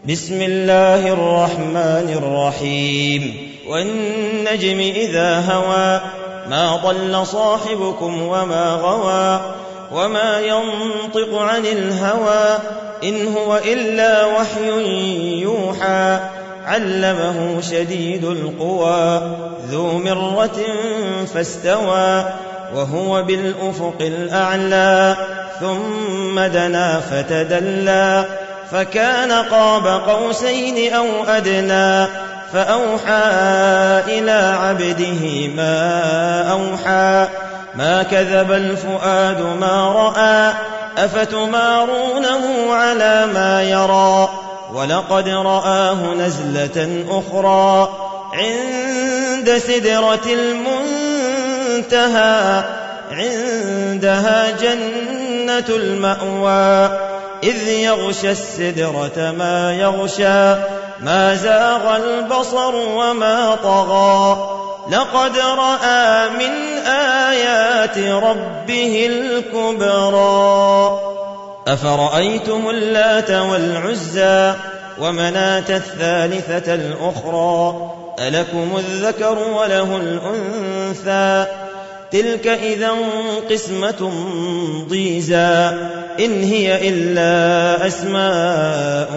بسم الله الرحمن الرحيم والنجم إذا هوى ما ضل صاحبكم وما غوى وما ينطق عن الهوى إن هو إلا وحي يوحى علمه شديد القوى ذو مرة فاستوى وهو بالأفق الأعلى ثم دنا فتدلى فكان قاب قوسين أو أدنى فأوحى إلى عبده ما أوحى ما كذب الفؤاد ما رأى أفتمارونه على ما يرى ولقد رآه نزلة أخرى عند سدرة المنتهى عندها جنة المأوى إذ يغشى السدرة ما يغشى ما زاغ البصر وما طغى لقد رأى من آيات ربه الكبرى أفرأيتم اللات والعزى ومناة الثالثة الأخرى ألكم الذكر وله الأنثى تلك إذا قسمة ضيزى إن هي إلا أسماء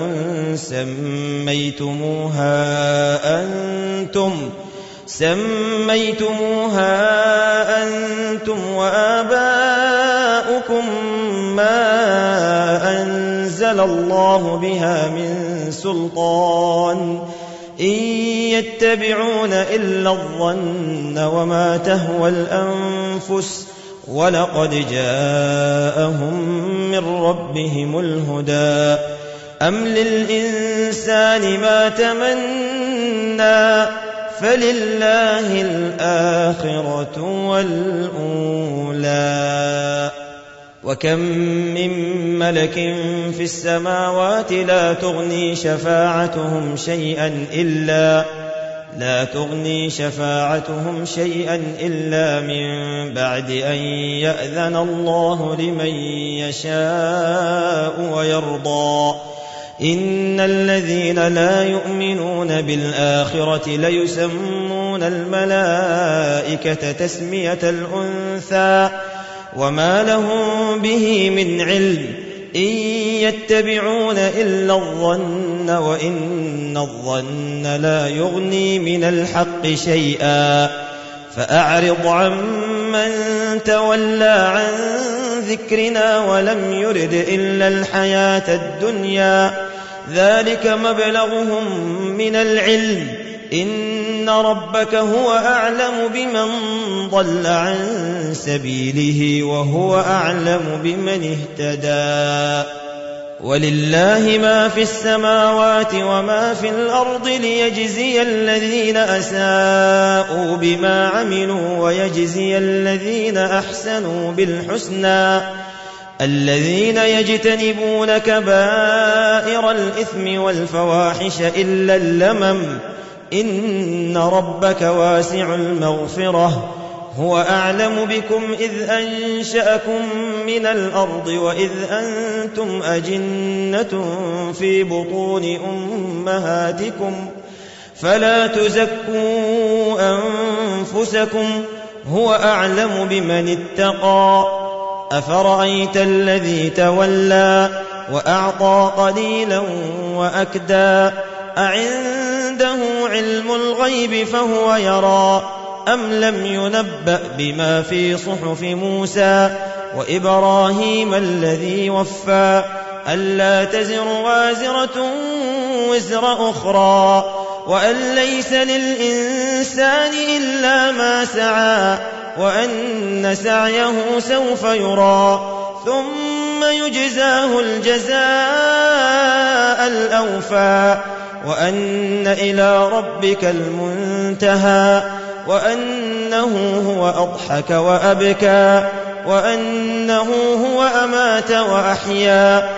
سميتموها أنتم وآباؤكم ما أنزل الله بها من سلطان إن يتبعون إلا الظن وما تهوى الأنفس ولقد جاءهم من ربهم الهدى أم للإنسان ما تمنى فلله الآخرة والأولى وكم من ملك في السماوات لا تغني شفاعتهم شيئا إلا من بعد أن يأذن الله لمن يشاء ويرضى إن الذين لا يؤمنون بالآخرة ليسمون الملائكة تسمية الأنثى وما لهم به من علم إن يتبعون إلا الظن وإن الظن لا يغني من الحق شيئا فأعرض عمن تولى عن ذكرنا ولم يرد إلا الحياة الدنيا ذلك مبلغهم من العلم إن ربك هو أعلم بمن ضل عن سبيله وهو أعلم بمن اهتدى ولله ما في السماوات وما في الأرض ليجزي الذين أساءوا بما عملوا ويجزي الذين أحسنوا بالحسنى الذين يجتنبون كبائر الإثم والفواحش إلا اللمم إن ربك واسع المغفرة هو أعلم بكم إذ أنشأكم من الأرض وإذ أنتم أجنة في بطون أمهاتكم فلا تزكوا أنفسكم هو أعلم بمن اتقى أفرأيت الذي تولى وأعطى قليلا وأكدى أعنده علم الغيب فهو يرى أم لم ينبأ بما في صحف موسى وإبراهيم الذي وفى ألا تزر وازرة وزر أخرى وأن ليس للإنسان إلا ما سعى وأن سعيه سوف يرى ثم يجزاه الجزاء الأوفى وأن إلى ربك المنتهى وأنه هو أضحك وأبكى وأنه هو أمات وأحيا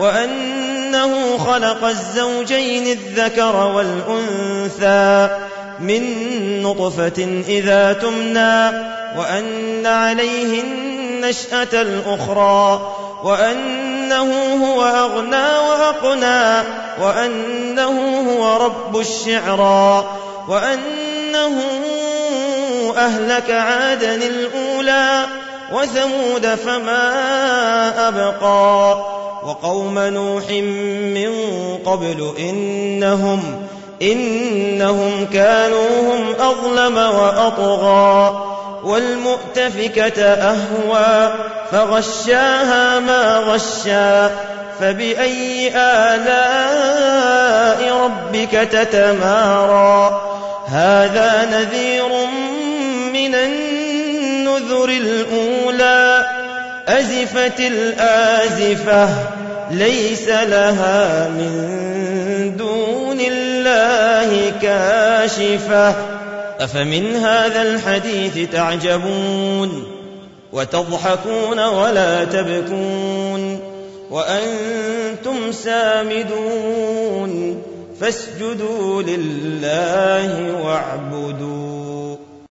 وأنه خلق الزوجين الذكر والأنثى من نطفة إذا تمنى وأن عليه النشأة الأخرى وأن وأنه هو أغنى وأقنى وأنه هو رب الشعرى وأنه أهلك عادا الأولى وثمود فما أبقى وقوم نوح من قبل إنهم كانوا هم أظلم وأطغى والمؤتفكة أهوى فغشاها ما غشى فبأي آلاء ربك تتمارى هذا نذير من النذر الأولى أزفت الآزفة ليس لها من دون الله كاشفة أفمن هذا الحديث تعجبون وتضحكون ولا تبكون وأنتم سامدون فاسجدوا لله واعبدوا